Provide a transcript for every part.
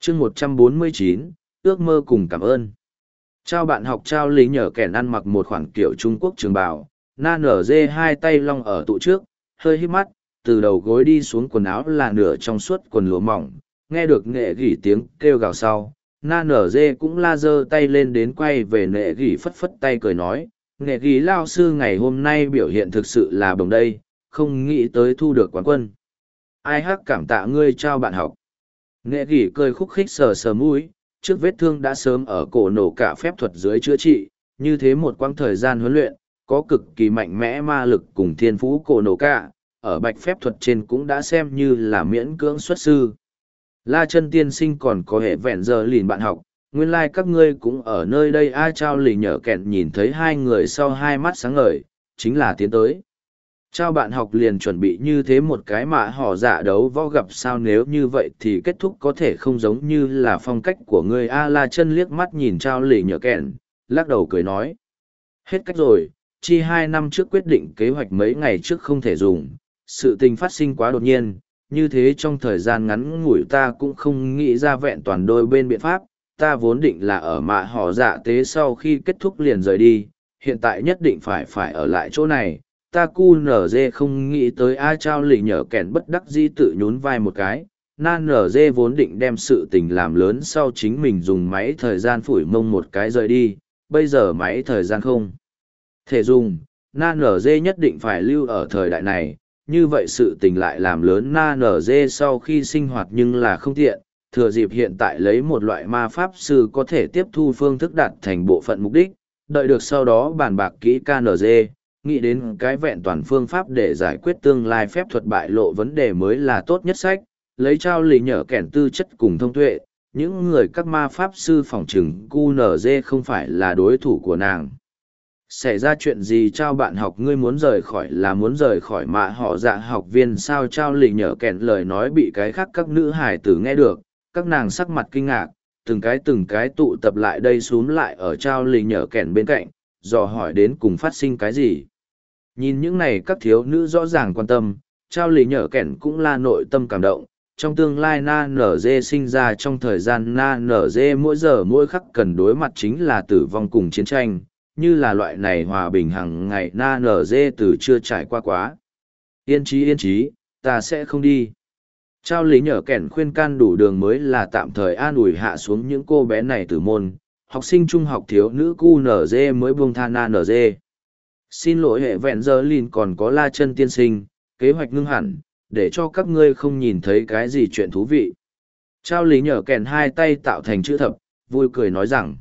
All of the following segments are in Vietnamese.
chương 149, ước mơ cùng cảm ơn. Trao bạn học trao lý nhở kẻn ăn mặc một khoản kiểu Trung Quốc trường bào, na nở dê hai tay long ở tụ trước, hơi hít mắt, từ đầu gối đi xuống quần áo là nửa trong suốt quần lụa mỏng, nghe được nghệ gỉ tiếng kêu gào sau. Na nở dê cũng la giơ tay lên đến quay về nghệ gỉ phất phất tay cười nói, nghệ gỉ lao sư ngày hôm nay biểu hiện thực sự là bồng đây, không nghĩ tới thu được quán quân. Ai hắc cảm tạ ngươi trao bạn học. Nghệ gỉ cười khúc khích sờ sờ mũi, trước vết thương đã sớm ở cổ nổ cả phép thuật dưới chữa trị, như thế một quãng thời gian huấn luyện, có cực kỳ mạnh mẽ ma lực cùng thiên phú cổ nổ cả, ở bạch phép thuật trên cũng đã xem như là miễn cưỡng xuất sư. La chân tiên sinh còn có hệ vẹn giờ lìn bạn học, nguyên lai các ngươi cũng ở nơi đây. A trao lì nhở kẹn nhìn thấy hai người sau hai mắt sáng ngời, chính là tiến tới. Trao bạn học liền chuẩn bị như thế một cái mà họ dạ đấu võ gặp sao, nếu như vậy thì kết thúc có thể không giống như là phong cách của ngươi. A la chân liếc mắt nhìn trao lì nhở kẹn, lắc đầu cười nói. Hết cách rồi, chi 2 năm trước quyết định kế hoạch mấy ngày trước không thể dùng, sự tình phát sinh quá đột nhiên, như thế trong thời gian ngắn ngủi ta cũng không nghĩ ra vẹn toàn đôi bên biện pháp, ta vốn định là ở mạ họ dạ tế sau khi kết thúc liền rời đi, hiện tại nhất định phải ở lại chỗ này, ta cu nở dê không nghĩ tới. A trao lì nhở kẻn bất đắc dĩ tự nhún vai một cái, na nở dê vốn định đem sự tình làm lớn sau chính mình dùng máy thời gian phủi mông một cái rời đi, bây giờ máy thời gian không thể dùng, na nở dê nhất định phải lưu ở thời đại này, như vậy sự tình lại làm lớn. Na nở dê sau khi sinh hoạt nhưng là không tiện, thừa dịp hiện tại lấy một loại ma pháp sư có thể tiếp thu phương thức đạt thành bộ phận mục đích, đợi được sau đó bàn bạc kỹ KNG, nghĩ đến cái vẹn toàn phương pháp để giải quyết tương lai phép thuật bại lộ vấn đề mới là tốt nhất sách, lấy trao lì nhở kẻn tư chất cùng thông tuệ, những người các ma pháp sư phòng trừng QNZ không phải là đối thủ của nàng. Xảy ra chuyện gì trao bạn học, ngươi muốn rời khỏi mạ họ dạ học viên sao? Trao lì nhở kẻn lời nói bị cái khác các nữ hải tử nghe được, các nàng sắc mặt kinh ngạc, từng cái tụ tập lại đây xúm lại ở trao lì nhở kẻn bên cạnh, dò hỏi đến cùng phát sinh cái gì. Nhìn những này các thiếu nữ rõ ràng quan tâm, trao lì nhở kẻn cũng là nội tâm cảm động. Trong tương lai na nở dê sinh ra trong thời gian na nở dê mỗi giờ mỗi khắc cần đối mặt chính là tử vong cùng chiến tranh, như là loại này hòa bình hàng ngày na nở dê từ chưa trải qua quá. Yên trí, ta sẽ không đi. Trao lý nhở kẻn khuyên can đủ đường mới là tạm thời an ủi hạ xuống những cô bé này từ môn, học sinh trung học thiếu nữ QNZ mới buông tha na nở dê. Xin lỗi hệ vẹn giờ lìn còn có la chân tiên sinh, kế hoạch ngưng hẳn, để cho các ngươi không nhìn thấy cái gì chuyện thú vị. Trao lý nhở kẻn hai tay tạo thành chữ thập, vui cười nói rằng.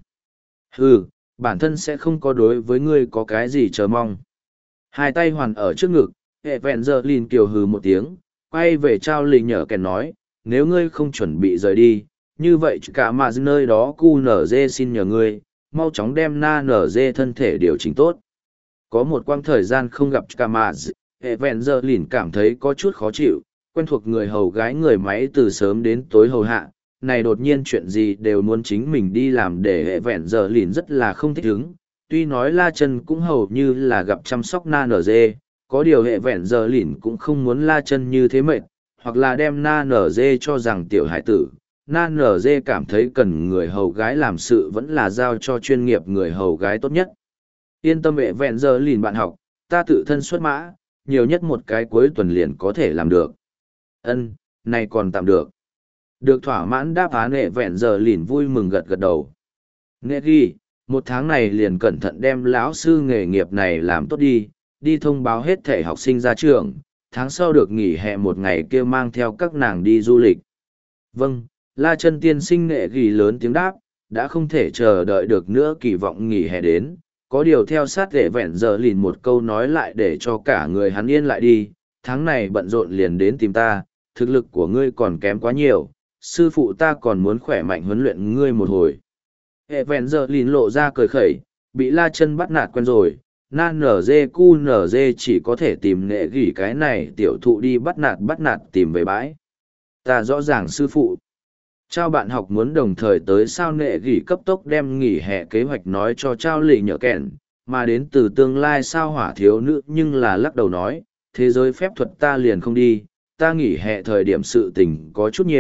Bản thân sẽ không có đối với ngươi có cái gì chờ mong. Hai tay hoàn ở trước ngực, hệ vẹn giờ lìn kiều hừ một tiếng, quay về trao lì nhở kèn nói, nếu ngươi không chuẩn bị rời đi, như vậy cả mà nơi đó cu nở dê xin nhờ ngươi, mau chóng đem na nở dê thân thể điều chỉnh tốt. Có một quãng thời gian không gặp cả mà hệ vẹn giờ lìn cảm thấy có chút khó chịu, quen thuộc người hầu gái người máy từ sớm đến tối hầu hạ. Này đột nhiên chuyện gì đều muốn chính mình đi làm để hệ vẹn giờ lìn rất là không thích ứng. Tuy nói la chân cũng hầu như là gặp chăm sóc na nở dê, có điều hệ vẹn giờ lìn cũng không muốn la chân như thế mệt, hoặc là đem na nở dê cho rằng tiểu hải tử. Na nở dê cảm thấy cần người hầu gái làm sự vẫn là giao cho chuyên nghiệp người hầu gái tốt nhất. Yên tâm hệ vẹn giờ lìn bạn học, ta tự thân xuất mã, nhiều nhất một cái cuối tuần liền có thể làm được. Này còn tạm được. Được thỏa mãn đáp án hệ vẹn giờ lìn vui mừng gật gật đầu. Nghệ ghi, một tháng này liền cẩn thận đem lão sư nghề nghiệp này làm tốt đi thông báo hết thể học sinh ra trường, tháng sau được nghỉ hè một ngày kia mang theo các nàng đi du lịch. Vâng, la chân tiên sinh nghệ ghi lớn tiếng đáp, đã không thể chờ đợi được nữa, kỳ vọng nghỉ hè đến. Có điều theo sát hệ vẹn giờ lìn một câu nói lại để cho cả người hắn yên lại đi, tháng này bận rộn liền đến tìm ta, thực lực của ngươi còn kém quá nhiều. Sư phụ ta còn muốn khỏe mạnh huấn luyện ngươi một hồi. Hệ vẹn giờ lìn lộ ra cười khẩy, bị la chân bắt nạt quen rồi, na nở dê cu nở dê chỉ có thể tìm nghệ gỉ cái này tiểu thụ đi bắt nạt tìm về bãi. Ta rõ ràng sư phụ. Trao bạn học muốn đồng thời tới sao? Nghệ gỉ cấp tốc đem nghỉ hè kế hoạch nói cho trao lì nhở kẻn, mà đến từ tương lai sao hỏa thiếu nữ nhưng là lắc đầu nói, thế giới phép thuật ta liền không đi, ta nghỉ hè thời điểm sự tình có chút nhiều,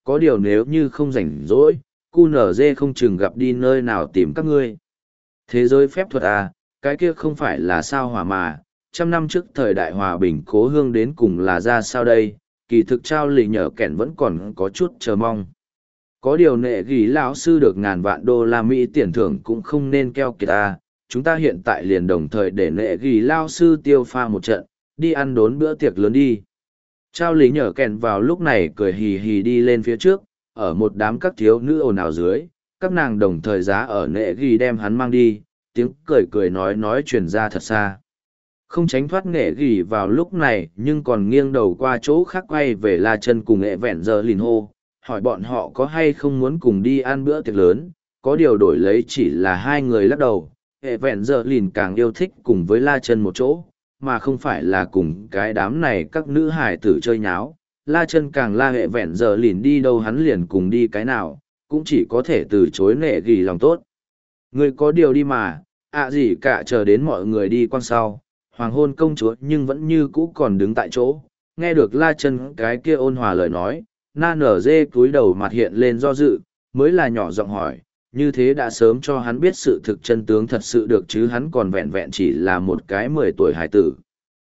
có điều nếu như không rảnh rỗi, QNZ không chừng gặp đi nơi nào tìm các ngươi. Thế giới phép thuật à, cái kia không phải là sao hỏa mà, trăm năm trước thời đại hòa bình cố hương đến cùng là ra sao đây, kỳ thực trao lì nhở kẻn vẫn còn có chút chờ mong. Có điều nệ ghi lão sư được ngàn vạn đô la Mỹ tiền thưởng cũng không nên keo kiệt ta, chúng ta hiện tại liền đồng thời để nệ ghi lao sư tiêu pha một trận, đi ăn đốn bữa tiệc lớn đi. Trao lý nhở kèn vào lúc này cười hì hì đi lên phía trước, ở một đám các thiếu nữ ồn ào dưới, các nàng đồng thời giá ở nệ ghi đem hắn mang đi, tiếng cười cười nói truyền ra thật xa. Không tránh thoát nệ ghi vào lúc này nhưng còn nghiêng đầu qua chỗ khác quay về La Chân cùng nghệ vẹn giờ lìn hô, hỏi bọn họ có hay không muốn cùng đi ăn bữa tiệc lớn, có điều đổi lấy chỉ là hai người lắc đầu, hệ vẹn giờ lìn càng yêu thích cùng với La Chân một chỗ, mà không phải là cùng cái đám này các nữ hải tử chơi nháo. La Chân càng la hệ vẹn giờ lìn đi đâu hắn liền cùng đi cái nào, cũng chỉ có thể từ chối nệ ghi lòng tốt. Người có điều đi mà, gì cả chờ đến mọi người đi quan sau, hoàng hôn công chúa nhưng vẫn như cũ còn đứng tại chỗ, nghe được La Chân cái kia ôn hòa lời nói, na nở dê cúi đầu mặt hiện lên do dự, mới là nhỏ giọng hỏi, như thế đã sớm cho hắn biết sự thực chân tướng thật sự được chứ hắn còn vẹn vẹn chỉ là một cái 10 tuổi hải tử.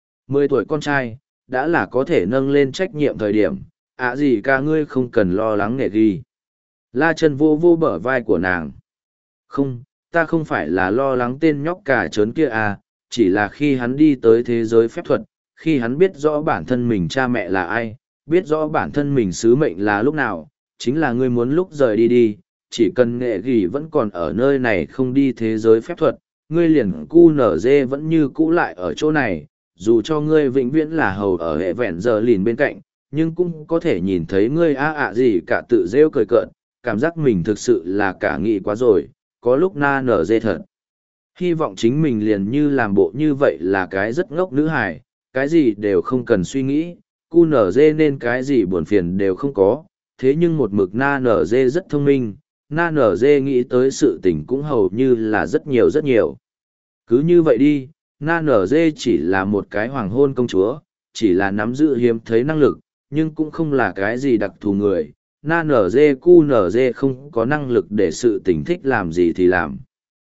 10 tuổi con trai, đã là có thể nâng lên trách nhiệm thời điểm, gì cả ngươi không cần lo lắng nệ ghi. La Chân vô vô bờ vai của nàng. Không, ta không phải là lo lắng tên nhóc cả trớn kia à, chỉ là khi hắn đi tới thế giới phép thuật, khi hắn biết rõ bản thân mình cha mẹ là ai, biết rõ bản thân mình sứ mệnh là lúc nào, chính là ngươi muốn lúc rời đi đi, chỉ cần nghệ ghi vẫn còn ở nơi này không đi thế giới phép thuật, ngươi liền cu nở dê vẫn như cũ lại ở chỗ này, dù cho ngươi vĩnh viễn là hầu ở hệ vẹn giờ lìn bên cạnh, nhưng cũng có thể nhìn thấy ngươi gì cả tự rêu cười cợt, cảm giác mình thực sự là cả nghị quá rồi, có lúc na nở dê thật. Hy vọng chính mình liền như làm bộ như vậy là cái rất ngốc nữ hài, cái gì đều không cần suy nghĩ, cu nở dê nên cái gì buồn phiền đều không có, thế nhưng một mực na nở dê rất thông minh, na nở dê nghĩ tới sự tình cũng hầu như là rất nhiều rất nhiều. Cứ như vậy đi, na nở dê chỉ là một cái hoàng hôn công chúa, chỉ là nắm giữ hiếm thấy năng lực, nhưng cũng không là cái gì đặc thù người. Na nở dê cu nở dê không có năng lực để sự tình thích làm gì thì làm.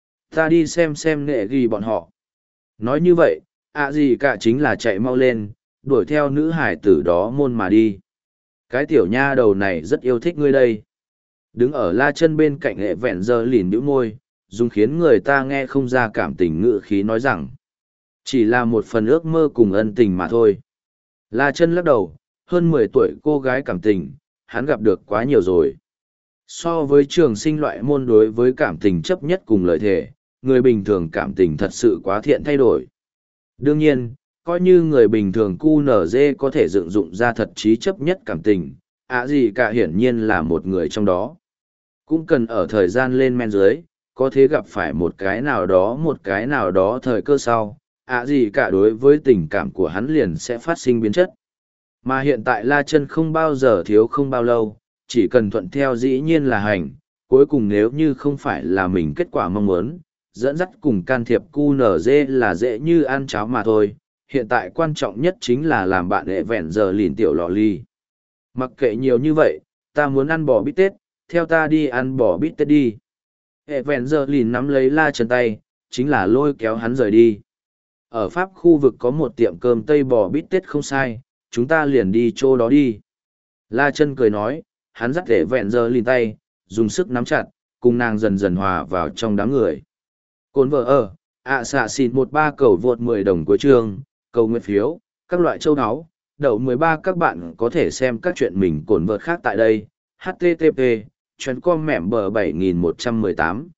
Ta đi xem nghệ ghi bọn họ. Nói như vậy, gì cả chính là chạy mau lên, đuổi theo nữ hải tử đó môn mà đi. Cái tiểu nha đầu này rất yêu thích ngươi đây. Đứng ở La Chân bên cạnh hệ vẹn giờ lìn bĩu môi, dùng khiến người ta nghe không ra cảm tình ngữ khí nói rằng, chỉ là một phần ước mơ cùng ân tình mà thôi. La Chân lắc đầu, hơn 10 tuổi cô gái cảm tình, hắn gặp được quá nhiều rồi. So với trường sinh loại môn đối với cảm tình chấp nhất cùng lợi thể, người bình thường cảm tình thật sự quá thiện thay đổi. Đương nhiên, coi như người bình thường QNZ có thể dựng dụng ra thật trí chấp nhất cảm tình, gì cả hiển nhiên là một người trong đó. Cũng cần ở thời gian lên men dưới, có thể gặp phải một cái nào đó thời cơ sau, gì cả đối với tình cảm của hắn liền sẽ phát sinh biến chất. Mà hiện tại La Chân không bao giờ thiếu không bao lâu, chỉ cần thuận theo dĩ nhiên là hành, cuối cùng nếu như không phải là mình kết quả mong muốn, dẫn dắt cùng can thiệp QNZ là dễ như ăn cháo mà thôi, hiện tại quan trọng nhất chính là làm bạn hệ vẹn giờ lìn tiểu lọ ly. Mặc kệ nhiều như vậy, ta muốn ăn bò bít tết, theo ta đi ăn bò bít tết đi. Hệ vẹn giờ lìn nắm lấy La Chân tay, chính là lôi kéo hắn rời đi. Ở Pháp khu vực có một tiệm cơm tây bò bít tết không sai, chúng ta liền đi chỗ đó đi. La Chân cười nói, hắn dắt hệ vẹn giờ lìn tay, dùng sức nắm chặt, cùng nàng dần dần hòa vào trong đám người. Cồn vợ ở, xạ xịt 13 cầu vượt 10 đồng cuối chương, cầu nguyện phiếu, các loại châu áo, đậu 13 các bạn có thể xem các chuyện mình cồn vợt khác tại đây, http, chuyến com mẻm bờ 7118.